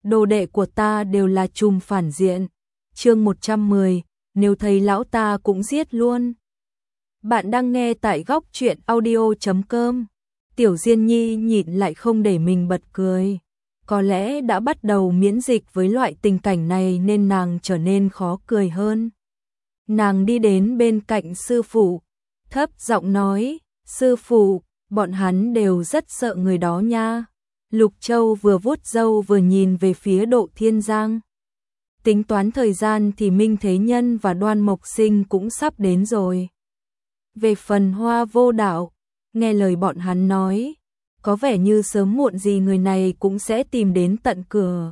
đồ đệ của ta đều là trùm phản diện. Chương 110, nếu thấy lão ta cũng giết luôn. Bạn đang nghe tại góc truyện audio.com. Tiểu Diên Nhi nhịn lại không để mình bật cười. Có lẽ đã bắt đầu miễn dịch với loại tình cảnh này nên nàng trở nên khó cười hơn. Nàng đi đến bên cạnh sư phụ, thấp giọng nói, sư phụ, bọn hắn đều rất sợ người đó nha. Lục Châu vừa vuốt râu vừa nhìn về phía Độ Thiên Giang. Tính toán thời gian thì Minh Thế Nhân và Đoan Mộc Sinh cũng sắp đến rồi. Về phần Hoa Vô Đạo, nghe lời bọn hắn nói, có vẻ như sớm muộn gì người này cũng sẽ tìm đến tận cửa.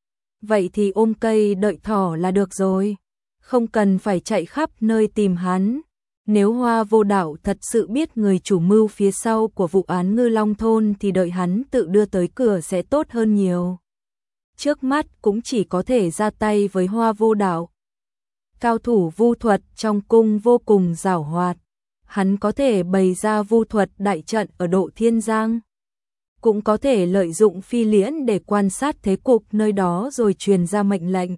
Vậy thì ôm cây đợi thỏ là được rồi, không cần phải chạy khắp nơi tìm hắn. Nếu Hoa Vô Đạo thật sự biết người chủ mưu phía sau của vụ án Ngư Long Thôn thì đợi hắn tự đưa tới cửa sẽ tốt hơn nhiều. Trước mắt cũng chỉ có thể ra tay với Hoa Vô Đạo. Cao thủ vu thuật trong cung vô cùng giàu hoạt. Hắn có thể bày ra vu thuật đại trận ở Độ Thiên Giang. Cũng có thể lợi dụng phi liễn để quan sát thế cục nơi đó rồi truyền ra mệnh lệnh.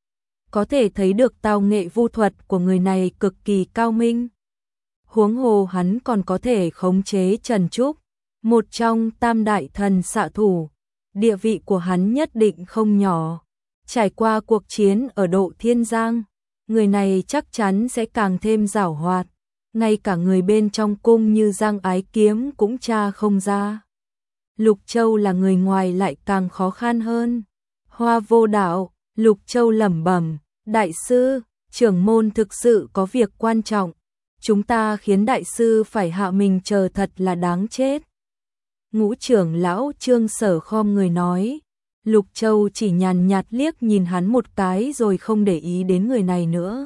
Có thể thấy được tao nghệ vu thuật của người này cực kỳ cao minh. Huống hồ hắn còn có thể khống chế Trần Trúc, một trong tam đại thần xạ thủ. Địa vị của hắn nhất định không nhỏ. Trải qua cuộc chiến ở Độ Thiên Giang, người này chắc chắn sẽ càng thêm giàu hoạt. Ngay cả người bên trong cung như Giang Ái Kiếm cũng tra không ra. Lục Châu là người ngoài lại càng khó khăn hơn. Hoa Vô Đạo, Lục Châu lẩm bẩm, đại sư, trưởng môn thực sự có việc quan trọng. Chúng ta khiến đại sư phải hạ mình chờ thật là đáng chết. Ngũ trưởng lão Trương Sở khom người nói. Lục Châu chỉ nhàn nhạt liếc nhìn hắn một cái rồi không để ý đến người này nữa.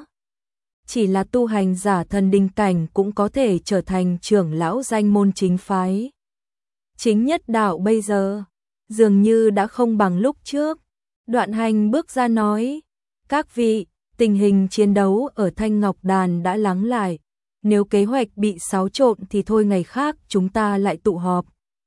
Chỉ là tu hành giả thần đinh cảnh cũng có thể trở thành trưởng lão danh môn chính phái. Chính nhất đạo bây giờ, dường như đã không bằng lúc trước. Đoạn Hành bước ra nói, các vị, tình hình chiến đấu ở Thanh Ngọc Đàn đã lắng lại. Nếu kế hoạch bị xáo trộn thì thôi ngày khác chúng ta lại tụ họp.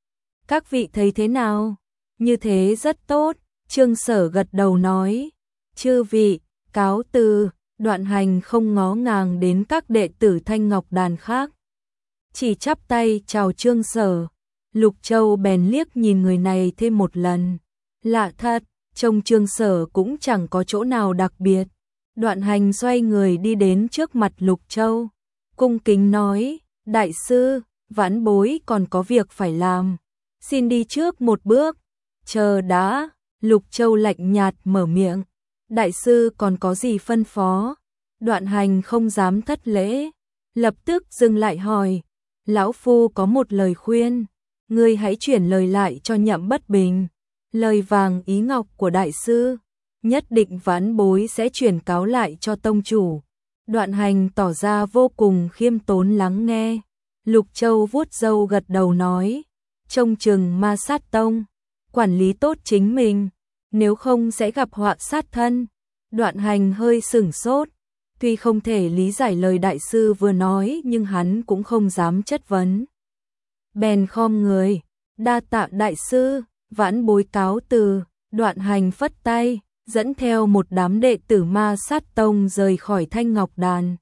Các vị thấy thế nào? Như thế rất tốt, Trương Sở gật đầu nói. Chư vị, cáo từ. Đoạn Hành không ngó ngàng đến các đệ tử Thanh Ngọc Đàn khác. Chỉ chắp tay chào Trương Sở. Lục Châu bèn liếc nhìn người này thêm một lần. Lạ thật, trông Trương Sở cũng chẳng có chỗ nào đặc biệt. Đoạn Hành xoay người đi đến trước mặt Lục Châu. Cung kính nói, đại sư, vãn bối còn có việc phải làm. Xin đi trước một bước. Chờ đã, Lục Châu lạnh nhạt mở miệng. Đại sư còn có gì phân phó? Đoạn Hành không dám thất lễ, lập tức dừng lại hỏi, lão phu có một lời khuyên, ngươi hãy chuyển lời lại cho Nhậm Bất Bình, lời vàng ý ngọc của đại sư, nhất định vãn bối sẽ chuyển cáo lại cho tông chủ. Đoạn Hành tỏ ra vô cùng khiêm tốn lắng nghe. Lục Châu vuốt râu gật đầu nói, trông chừng Ma Sát Tông, quản lý tốt chính mình, nếu không sẽ gặp họa sát thân. Đoạn Hành hơi sửng sốt, tuy không thể lý giải lời đại sư vừa nói nhưng hắn cũng không dám chất vấn. Bèn khom người, đa tạ đại sư, vãn bối cáo từ. Đoạn Hành phất tay, dẫn theo một đám đệ tử Ma Sát Tông rời khỏi Thanh Ngọc Đàn.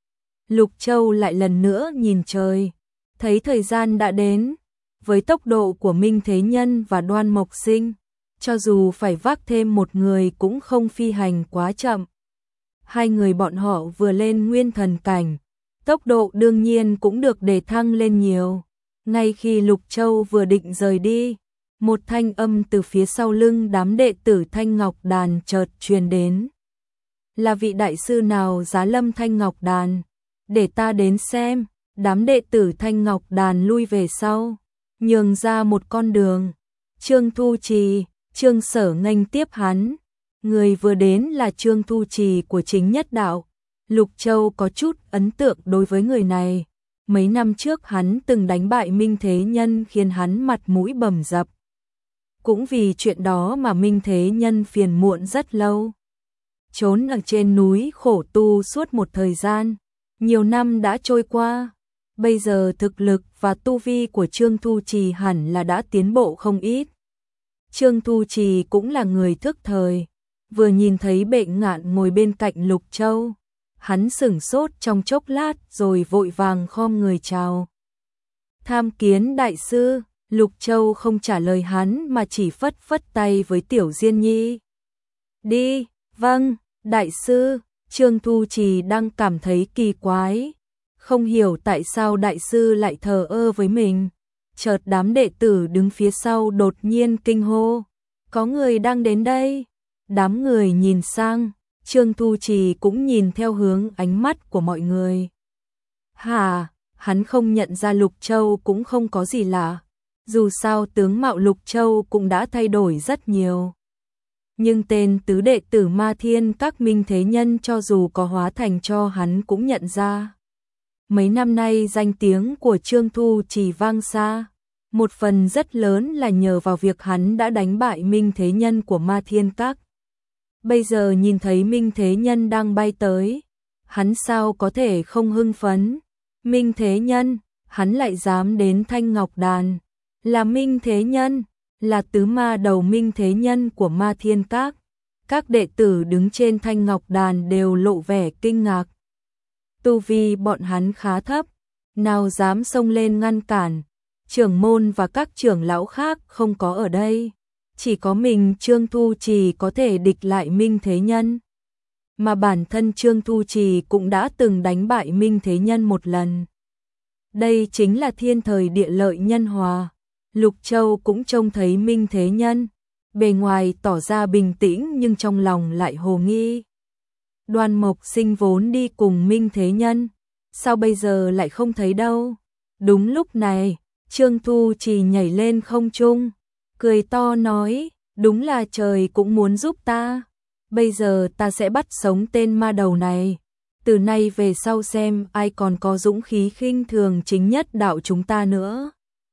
Lục Châu lại lần nữa nhìn trời, thấy thời gian đã đến. Với tốc độ của Minh Thế Nhân và Đoan Mộc Sinh, cho dù phải vác thêm một người cũng không phi hành quá chậm. Hai người bọn họ vừa lên nguyên thần cảnh, tốc độ đương nhiên cũng được đề thăng lên nhiều. Ngay khi Lục Châu vừa định rời đi, một thanh âm từ phía sau lưng đám đệ tử Thanh Ngọc Đàn chợt truyền đến. Là vị đại sư nào giá lâm Thanh Ngọc Đàn? Để ta đến xem. Đám đệ tử Thanh Ngọc Đàn lui về sau, nhường ra một con đường. Trương Thu Trì, Trương Sở nghênh tiếp hắn. Người vừa đến là Trương Thu Trì của chính nhất đạo. Lục Châu có chút ấn tượng đối với người này. Mấy năm trước hắn từng đánh bại Minh Thế Nhân khiến hắn mặt mũi bầm dập. Cũng vì chuyện đó mà Minh Thế Nhân phiền muộn rất lâu. Trốn ở trên núi khổ tu suốt một thời gian. Nhiều năm đã trôi qua. Bây giờ thực lực và tu vi của Trương Thu Trì hẳn là đã tiến bộ không ít. Trương Thu Trì cũng là người thức thời, vừa nhìn thấy Bệ Ngạn ngồi bên cạnh Lục Châu, hắn sửng sốt trong chốc lát rồi vội vàng khom người chào. Tham kiến đại sư. Lục Châu không trả lời hắn mà chỉ phất phất tay với Tiểu Diên Nhi. Đi. Vâng, đại sư. Trương Thu Trì đang cảm thấy kỳ quái, không hiểu tại sao đại sư lại thờ ơ với mình. Chợt đám đệ tử đứng phía sau đột nhiên kinh hô, có người đang đến đây. Đám người nhìn sang, Trương Thu Trì cũng nhìn theo hướng ánh mắt của mọi người. Hả, hắn không nhận ra Lục Châu cũng không có gì lạ, dù sao tướng mạo Lục Châu cũng đã thay đổi rất nhiều. Nhưng tên tứ đệ tử Ma Thiên các Minh Thế Nhân cho dù có hóa thành cho hắn cũng nhận ra. Mấy năm nay danh tiếng của Trương Thu Trì vang xa, một phần rất lớn là nhờ vào việc hắn đã đánh bại Minh Thế Nhân của Ma Thiên Các. Bây giờ nhìn thấy Minh Thế Nhân đang bay tới, hắn sao có thể không hưng phấn. Minh Thế Nhân, hắn lại dám đến Thanh Ngọc Đàn, là Minh Thế Nhân, là tứ ma đầu Minh Thế Nhân của Ma Thiên Các. Các đệ tử đứng trên Thanh Ngọc Đàn đều lộ vẻ kinh ngạc. Tu vi bọn hắn khá thấp, nào dám xông lên ngăn cản. Trưởng môn và các trưởng lão khác không có ở đây, chỉ có mình Trương Thu Trì có thể địch lại Minh Thế Nhân. Mà bản thân Trương Thu Trì cũng đã từng đánh bại Minh Thế Nhân một lần. Đây chính là thiên thời địa lợi nhân hòa. Lục Châu cũng trông thấy Minh Thế Nhân, bề ngoài tỏ ra bình tĩnh nhưng trong lòng lại hồ nghi. Đoan Mộc Sinh vốn đi cùng Minh Thế Nhân, sao bây giờ lại không thấy đâu? Đúng lúc này, Trương Thu Trì nhảy lên không trung, cười to nói, đúng là trời cũng muốn giúp ta. Bây giờ ta sẽ bắt sống tên ma đầu này. Từ nay về sau xem ai còn có dũng khí khinh thường chính nhất đạo chúng ta nữa.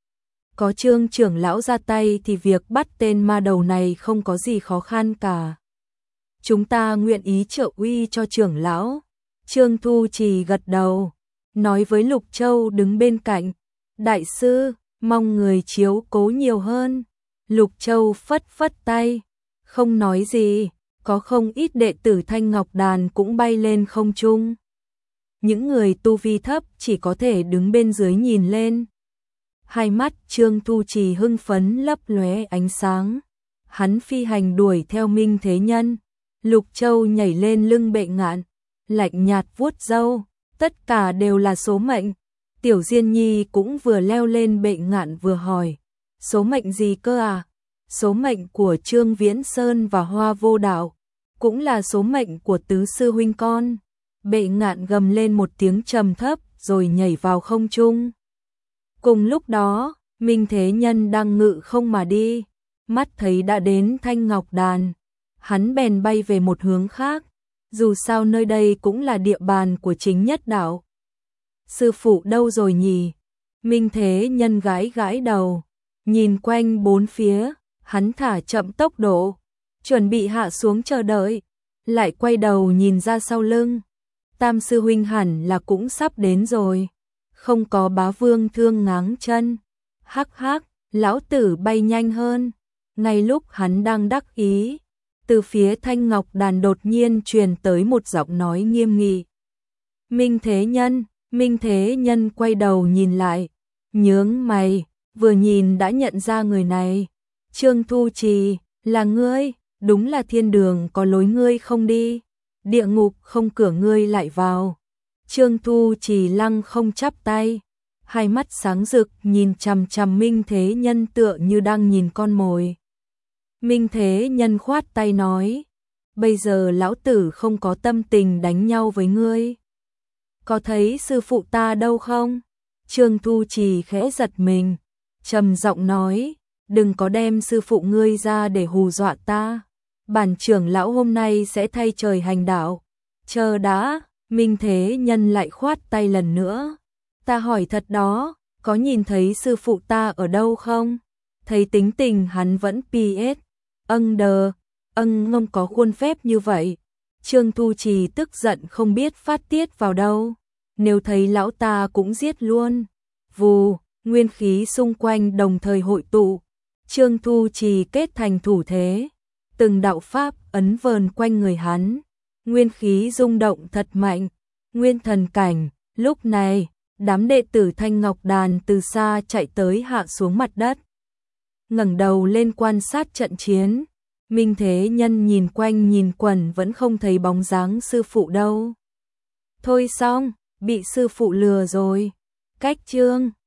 Có Trương trưởng lão ra tay thì việc bắt tên ma đầu này không có gì khó khăn cả. Chúng ta nguyện ý trợ uy cho trưởng lão. Trương Thu Trì gật đầu, nói với Lục Châu đứng bên cạnh, đại sư, mong người chiếu cố nhiều hơn. Lục Châu phất phất tay, không nói gì, có không ít đệ tử Thanh Ngọc Đàn cũng bay lên không trung. Những người tu vi thấp chỉ có thể đứng bên dưới nhìn lên. Hai mắt Trương Thu Trì hưng phấn lấp lóe ánh sáng. Hắn phi hành đuổi theo Minh Thế Nhân. Lục Châu nhảy lên lưng Bệ Ngạn, lạnh nhạt vuốt râu, tất cả đều là số mệnh. Tiểu Diên Nhi cũng vừa leo lên Bệ Ngạn vừa hỏi, số mệnh gì cơ à? Số mệnh của Trương Viễn Sơn và Hoa Vô Đạo, cũng là số mệnh của tứ sư huynh con. Bệ Ngạn gầm lên một tiếng trầm thấp rồi nhảy vào không trung. Cùng lúc đó, Minh Thế Nhân đang ngự không mà đi, mắt thấy đã đến Thanh Ngọc Đàn, hắn bèn bay về một hướng khác, dù sao nơi đây cũng là địa bàn của chính nhất đạo. Sư phụ đâu rồi nhỉ? Minh Thế Nhân gãi gãi đầu, nhìn quanh bốn phía, hắn thả chậm tốc độ, chuẩn bị hạ xuống chờ đợi, lại quay đầu nhìn ra sau lưng. Tam sư huynh hẳn là cũng sắp đến rồi, không có Bá Vương Thương ngáng chân. Hắc hắc, lão tử bay nhanh hơn. Ngay lúc hắn đang đắc ý, từ phía Thanh Ngọc Đàn đột nhiên truyền tới một giọng nói nghiêm nghị. Minh Thế Nhân. Minh Thế Nhân quay đầu nhìn lại, nhướng mày, vừa nhìn đã nhận ra người này. Trương Thu Trì, là ngươi? Đúng là thiên đường có lối ngươi không đi, địa ngục không cửa ngươi lại vào. Trương Thu Trì lăng không chắp tay, hai mắt sáng rực nhìn chằm chằm Minh Thế Nhân tựa như đang nhìn con mồi. Minh Thế Nhân khoát tay nói, bây giờ lão tử không có tâm tình đánh nhau với ngươi. Có thấy sư phụ ta đâu không? Trương Thu Trì khẽ giật mình, trầm giọng nói, đừng có đem sư phụ ngươi ra để hù dọa ta. Bản trưởng lão hôm nay sẽ thay trời hành đạo. Chờ đã. Minh Thế Nhân lại khoát tay lần nữa. Ta hỏi thật đó, có nhìn thấy sư phụ ta ở đâu không? Thấy tính tình hắn vẫn PS. Ngông có khuôn phép như vậy. Trương Thu Trì tức giận không biết phát tiết vào đâu. Nếu thấy lão ta cũng giết luôn. Vù, nguyên khí xung quanh đồng thời hội tụ. Trương Thu Trì kết thành thủ thế, từng đạo pháp ấn vờn quanh người hắn, nguyên khí rung động thật mạnh, nguyên thần cảnh. Lúc này, đám đệ tử Thanh Ngọc Đàn từ xa chạy tới hạ xuống mặt đất, ngẩng đầu lên quan sát trận chiến. Minh Thế Nhân nhìn quanh nhìn quẩn vẫn không thấy bóng dáng sư phụ đâu. Thôi xong, bị sư phụ lừa rồi. Cách chương